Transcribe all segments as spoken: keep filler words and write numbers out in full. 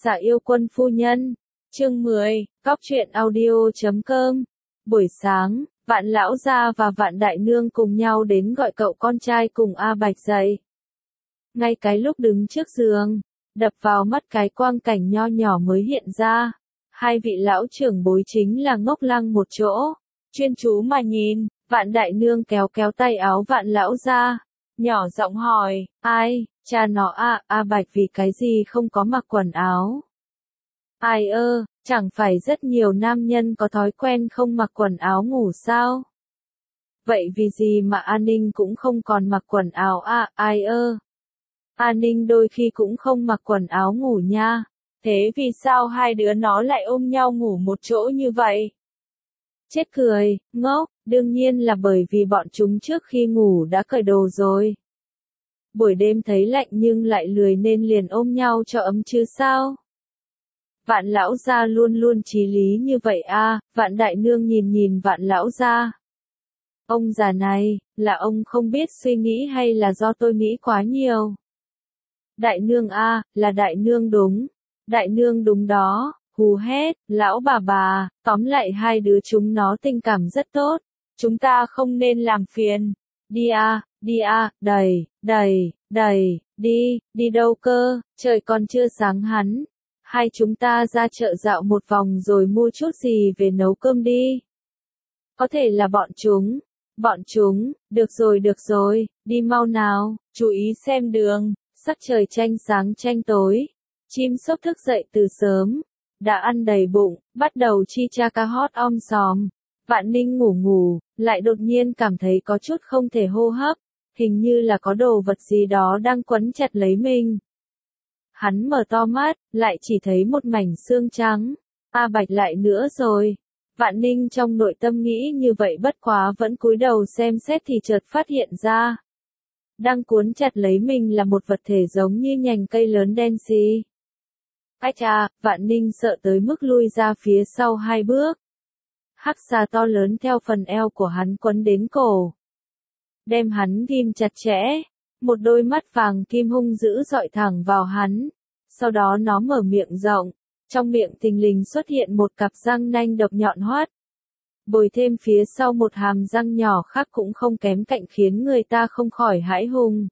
Dạ yêu quân phu nhân. Chương mười, Cóc truyện audio chấm com. Buổi sáng, Vạn lão gia và Vạn đại nương cùng nhau đến gọi cậu con trai cùng A Bạch dậy. Ngay cái lúc đứng trước giường, đập vào mắt cái quang cảnh nho nhỏ mới hiện ra. Hai vị lão trưởng bối chính là ngốc lăng một chỗ, chuyên chú mà nhìn. Vạn đại nương kéo kéo tay áo Vạn lão gia, nhỏ giọng hỏi, ai, cha nó à, A Bạch vì cái gì không có mặc quần áo? Ai ơ, chẳng phải rất nhiều nam nhân có thói quen không mặc quần áo ngủ sao? Vậy vì gì mà An Ninh cũng không còn mặc quần áo à, ai ơ? An Ninh đôi khi cũng không mặc quần áo ngủ nha. Thế vì sao hai đứa nó lại ôm nhau ngủ một chỗ như vậy? Chết cười, ngốc, đương nhiên là bởi vì bọn chúng trước khi ngủ đã cởi đồ rồi. Buổi đêm thấy lạnh nhưng lại lười nên liền ôm nhau cho ấm chứ sao? Vạn lão gia luôn luôn chí lý như vậy à, Vạn đại nương nhìn nhìn Vạn lão gia. Ông già này, là ông không biết suy nghĩ hay là do tôi nghĩ quá nhiều? Đại nương à, là đại nương đúng. Đại nương đúng đó, hù hét, lão bà bà, tóm lại hai đứa chúng nó tình cảm rất tốt. Chúng ta không nên làm phiền. Đi à, đi à, đầy, đầy, đầy, đi, đi đâu cơ, trời còn chưa sáng hắn. Hai chúng ta ra chợ dạo một vòng rồi mua chút gì về nấu cơm đi. Có thể là bọn chúng. Bọn chúng, được rồi được rồi, đi mau nào, chú ý xem đường, sắc trời tranh sáng tranh tối. Chim sốc thức dậy từ sớm, đã ăn đầy bụng, bắt đầu chi cha ca hót om sòm. Vạn Ninh ngủ ngủ, lại đột nhiên cảm thấy có chút không thể hô hấp, hình như là có đồ vật gì đó đang quấn chặt lấy mình. Hắn mở to mắt, lại chỉ thấy một mảnh xương trắng. A Bạch lại nữa rồi. Vạn Ninh trong nội tâm nghĩ như vậy bất quá vẫn cúi đầu xem xét thì chợt phát hiện ra. Đang cuốn chặt lấy mình là một vật thể giống như nhành cây lớn đen xì. Ách à, Vạn Ninh sợ tới mức lui ra phía sau hai bước. Hắc xà to lớn theo phần eo của hắn quấn đến cổ. Đem hắn ghim chặt chẽ. Một đôi mắt vàng kim hung dữ dọi thẳng vào hắn. Sau đó nó mở miệng rộng. Trong miệng thình lình xuất hiện một cặp răng nanh độc nhọn hoắt. Bồi thêm phía sau một hàm răng nhỏ khác cũng không kém cạnh khiến người ta không khỏi hãi hùng.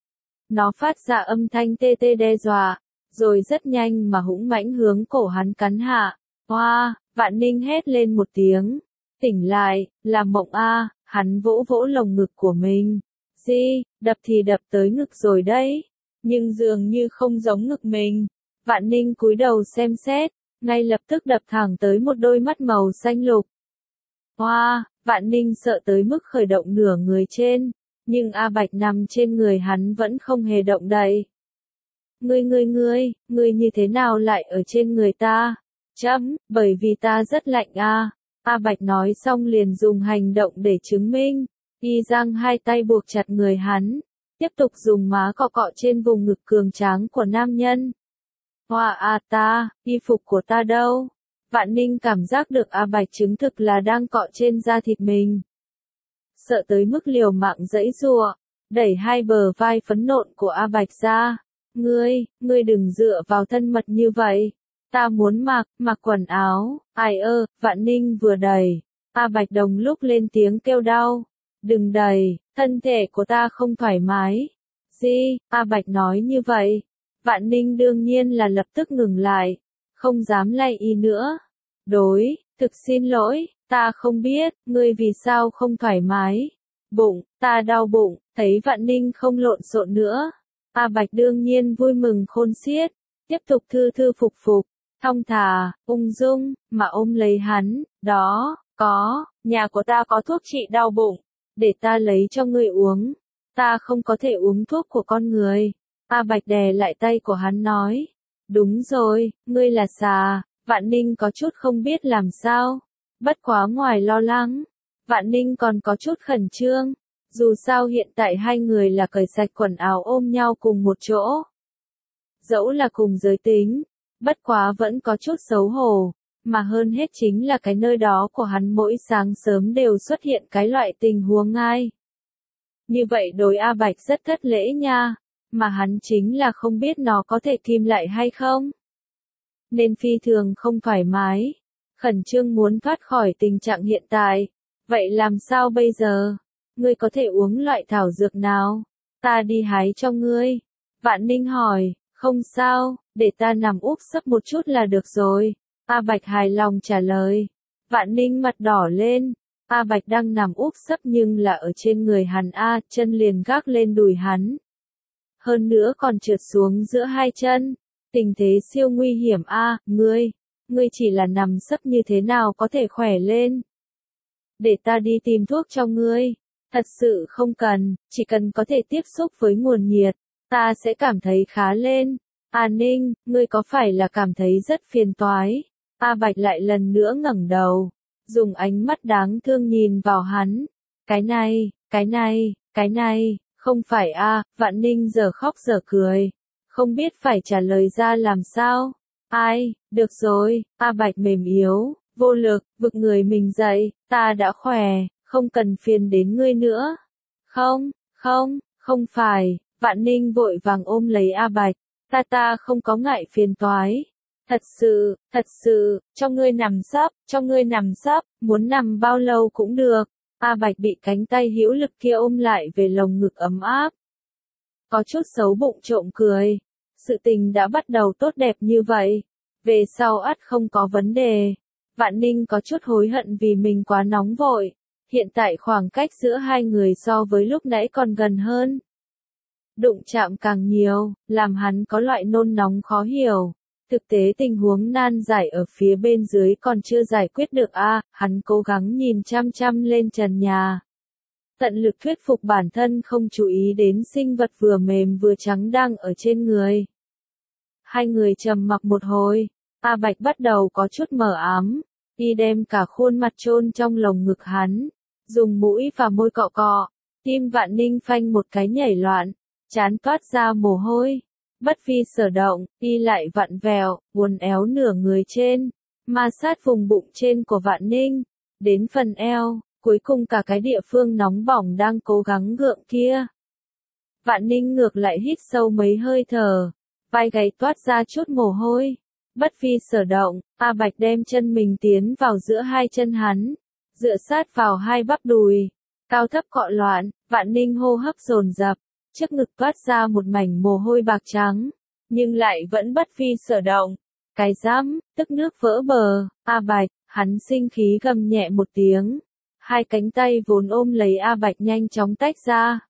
Nó phát ra âm thanh tê tê đe dọa. Rồi rất nhanh mà hũng mãnh hướng cổ hắn cắn hạ. Hoa, Vạn Ninh hét lên một tiếng. Tỉnh lại, là mộng a, hắn vỗ vỗ lồng ngực của mình. Di, đập thì đập tới ngực rồi đấy. Nhưng dường như không giống ngực mình. Vạn Ninh cúi đầu xem xét, ngay lập tức đập thẳng tới một đôi mắt màu xanh lục. Hoa, Vạn Ninh sợ tới mức khởi động nửa người trên. Nhưng A Bạch nằm trên người hắn vẫn không hề động đậy. Ngươi ngươi ngươi, ngươi như thế nào lại ở trên người ta? Chấm, bởi vì ta rất lạnh a. A Bạch nói xong liền dùng hành động để chứng minh. Y giang hai tay buộc chặt người hắn. Tiếp tục dùng má cọ cọ trên vùng ngực cường tráng của nam nhân. Hoa à ta, y phục của ta đâu? Vạn Ninh cảm giác được A Bạch chứng thực là đang cọ trên da thịt mình. Sợ tới mức liều mạng giãy giụa, đẩy hai bờ vai phấn nộn của A Bạch ra. Ngươi, ngươi đừng dựa vào thân mật như vậy. Ta muốn mặc, mặc quần áo. Ai ơ, Vạn Ninh vừa đẩy. A Bạch đồng lúc lên tiếng kêu đau. Đừng đẩy, thân thể của ta không thoải mái. Gì, A Bạch nói như vậy. Vạn Ninh đương nhiên là lập tức ngừng lại. Không dám lay y nữa. Đối, thực xin lỗi, ta không biết, ngươi vì sao không thoải mái. Bụng, ta đau bụng, thấy Vạn Ninh không lộn xộn nữa. A Bạch đương nhiên vui mừng khôn xiết, tiếp tục thư thư phục phục, thong thả, ung dung, mà ôm lấy hắn, đó, có, nhà của ta có thuốc trị đau bụng, để ta lấy cho ngươi uống, ta không có thể uống thuốc của con người. A Bạch đè lại tay của hắn nói, đúng rồi, ngươi là xà. Vạn Ninh có chút không biết làm sao, bất quá ngoài lo lắng, Vạn Ninh còn có chút khẩn trương. Dù sao hiện tại hai người là cởi sạch quần áo ôm nhau cùng một chỗ. Dẫu là cùng giới tính, bất quá vẫn có chút xấu hổ, mà hơn hết chính là cái nơi đó của hắn mỗi sáng sớm đều xuất hiện cái loại tình huống ai. Như vậy đối A Bạch rất thất lễ nha, mà hắn chính là không biết nó có thể kìm lại hay không. nên phi thường không thoải mái, khẩn trương muốn thoát khỏi tình trạng hiện tại. Vậy làm sao bây giờ? Ngươi có thể uống loại thảo dược nào? Ta đi hái cho ngươi. Vạn Ninh hỏi, không sao, để ta nằm úp sấp một chút là được rồi. A Bạch hài lòng trả lời. Vạn Ninh mặt đỏ lên. A Bạch đang nằm úp sấp nhưng là ở trên người hắn A, chân liền gác lên đùi hắn. Hơn nữa còn trượt xuống giữa hai chân. Tình thế siêu nguy hiểm A, ngươi, ngươi chỉ là nằm sấp như thế nào có thể khỏe lên. Để ta đi tìm thuốc cho ngươi. Thật sự không cần, chỉ cần có thể tiếp xúc với nguồn nhiệt, ta sẽ cảm thấy khá lên. A Ninh, ngươi có phải là cảm thấy rất phiền toái? A Bạch lại lần nữa ngẩng đầu, dùng ánh mắt đáng thương nhìn vào hắn. Cái này, cái này, cái này, không phải a, Vạn Ninh giờ khóc giờ cười, không biết phải trả lời ra làm sao. Ai, được rồi, A Bạch mềm yếu, vô lực, vực người mình dậy, ta đã khỏe, không cần phiền đến ngươi nữa. Không, không, không phải, Vạn Ninh vội vàng ôm lấy A Bạch, ta ta không có ngại phiền toái. Thật sự, thật sự, cho ngươi nằm sấp, cho ngươi nằm sấp, muốn nằm bao lâu cũng được. A Bạch bị cánh tay hữu lực kia ôm lại về lồng ngực ấm áp. Có chút xấu bụng trộm cười. Sự tình đã bắt đầu tốt đẹp như vậy. Về sau ắt không có vấn đề. Vạn Ninh có chút hối hận vì mình quá nóng vội. Hiện tại khoảng cách giữa hai người so với lúc nãy còn gần hơn. Đụng chạm càng nhiều, làm hắn có loại nôn nóng khó hiểu. Thực tế tình huống nan giải ở phía bên dưới còn chưa giải quyết được a, à, hắn cố gắng nhìn chăm chăm lên trần nhà. Tận lực thuyết phục bản thân không chú ý đến sinh vật vừa mềm vừa trắng đang ở trên người. Hai người trầm mặc một hồi, A Bạch bắt đầu có chút mờ ám, y đem cả khuôn mặt chôn trong lồng ngực hắn, dùng mũi và môi cọ cọ, tim Vạn Ninh phanh một cái nhảy loạn, trán toát ra mồ hôi. Bất vi sở động, y lại vặn vẹo, uốn éo nửa người trên, ma sát vùng bụng trên của Vạn Ninh, đến phần eo, cuối cùng cả cái địa phương nóng bỏng đang cố gắng gượng kia. Vạn Ninh ngược lại hít sâu mấy hơi thở, vai gáy toát ra chút mồ hôi. Bất vi sở động, A Bạch đem chân mình tiến vào giữa hai chân hắn, dựa sát vào hai bắp đùi, cao thấp cọ loạn, Vạn Ninh hô hấp dồn dập. Trước ngực toát ra một mảnh mồ hôi bạc trắng, nhưng lại vẫn bất vi sở động. Cái rắm, tức nước vỡ bờ, A Bạch, hắn sinh khí gầm nhẹ một tiếng. Hai cánh tay vốn ôm lấy A Bạch nhanh chóng tách ra.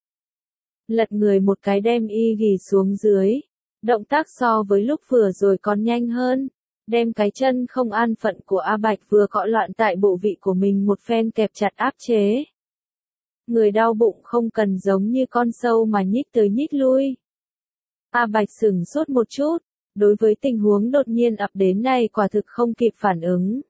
Lật người một cái đem y ghì xuống dưới. Động tác so với lúc vừa rồi còn nhanh hơn. Đem cái chân không an phận của A Bạch vừa cọ loạn tại bộ vị của mình một phen kẹp chặt áp chế. Người đau bụng không cần giống như con sâu mà nhích tới nhích lui. A Bạch sửng sốt một chút, đối với tình huống đột nhiên ập đến này quả thực không kịp phản ứng.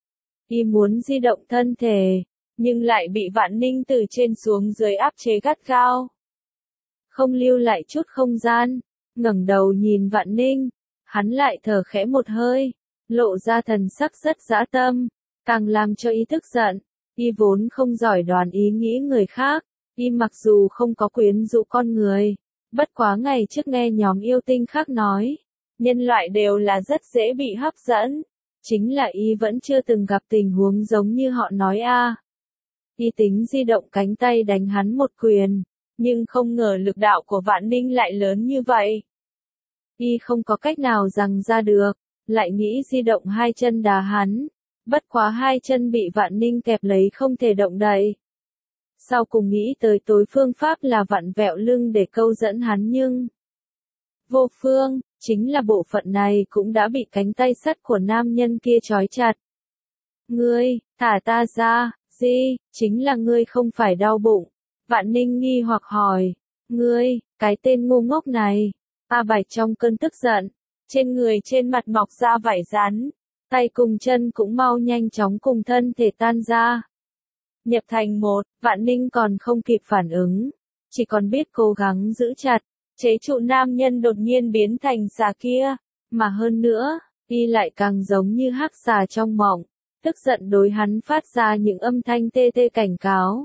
Y muốn di động thân thể, nhưng lại bị Vạn Ninh từ trên xuống dưới áp chế gắt gao. Không lưu lại chút không gian, ngẩng đầu nhìn Vạn Ninh, hắn lại thở khẽ một hơi, lộ ra thần sắc rất dã tâm, càng làm cho y tức giận. Y vốn không giỏi đoán ý nghĩ người khác, y mặc dù không có quyến rũ con người, bất quá ngày trước nghe nhóm yêu tinh khác nói, nhân loại đều là rất dễ bị hấp dẫn, chính là y vẫn chưa từng gặp tình huống giống như họ nói a. À. Y tính di động cánh tay đánh hắn một quyền, nhưng không ngờ lực đạo của Vạn Ninh lại lớn như vậy. Y không có cách nào rằng ra được, lại nghĩ di động hai chân đá hắn. Bất quá hai chân bị Vạn Ninh kẹp lấy không thể động đậy. Sau cùng nghĩ tới tối phương pháp là vặn vẹo lưng để câu dẫn hắn nhưng... Vô phương, chính là bộ phận này cũng đã bị cánh tay sắt của nam nhân kia trói chặt. Ngươi, thả ta ra, gì, chính là ngươi không phải đau bụng. Vạn Ninh nghi hoặc hỏi, ngươi, cái tên ngu ngốc này. A Bạch trong cơn tức giận, trên người trên mặt mọc ra vảy rắn. Tay cùng chân cũng mau nhanh chóng cùng thân thể tan ra. Nhập thành một, Vạn Ninh còn không kịp phản ứng. Chỉ còn biết cố gắng giữ chặt, chế trụ nam nhân đột nhiên biến thành xà kia. Mà hơn nữa, y lại càng giống như hắc xà trong mộng. Tức giận đối hắn phát ra những âm thanh tê tê cảnh cáo.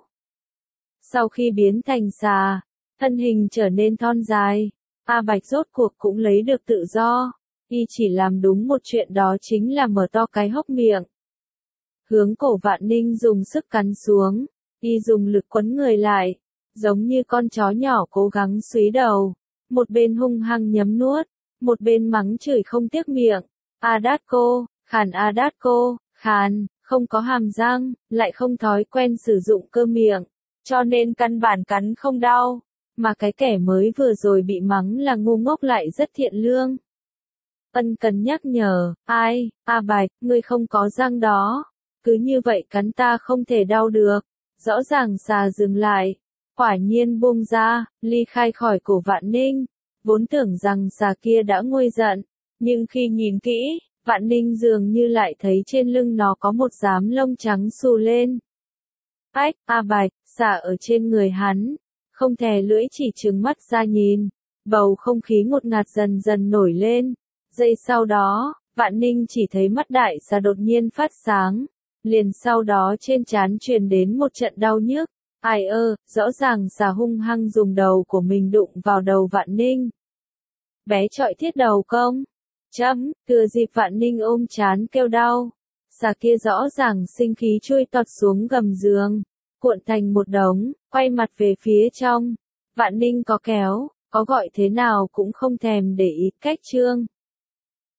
Sau khi biến thành xà, thân hình trở nên thon dài. A Bạch rốt cuộc cũng lấy được tự do. Y chỉ làm đúng một chuyện, đó chính là mở to cái hốc miệng. Hướng cổ Vạn Ninh dùng sức cắn xuống, Y dùng lực quấn người lại, giống như con chó nhỏ cố gắng súy đầu, một bên hung hăng nhấm nuốt, một bên mắng chửi không tiếc miệng. A Đát cô, khàn A Đát cô, khàn, không có hàm răng, lại không thói quen sử dụng cơ miệng, cho nên căn bản cắn không đau, mà cái kẻ mới vừa rồi bị mắng là ngu ngốc lại rất thiện lương. Ân cần nhắc nhở, ai, A Bạch, ngươi không có răng đó, cứ như vậy cắn ta không thể đau được. Rõ ràng xà dừng lại, quả nhiên buông ra, ly khai khỏi cổ Vạn Ninh, vốn tưởng rằng xà kia đã nguôi giận, nhưng khi nhìn kỹ, Vạn Ninh dường như lại thấy trên lưng nó có một đám lông trắng xù lên. Ách, A Bạch, xà ở trên người hắn, không thè lưỡi chỉ trừng mắt ra nhìn, bầu không khí ngột ngạt dần dần nổi lên. Giây sau đó, Vạn Ninh chỉ thấy mắt đại xà đột nhiên phát sáng, liền sau đó trên trán truyền đến một trận đau nhức. Ai ơ, rõ ràng xà hung hăng dùng đầu của mình đụng vào đầu Vạn Ninh. Bé trọi thiết đầu công. Chấm, thừa dịp Vạn Ninh ôm trán kêu đau. Xà kia rõ ràng sinh khí chui toạt xuống gầm giường, cuộn thành một đống, quay mặt về phía trong. Vạn Ninh có kéo, có gọi thế nào cũng không thèm để ý, cách trương.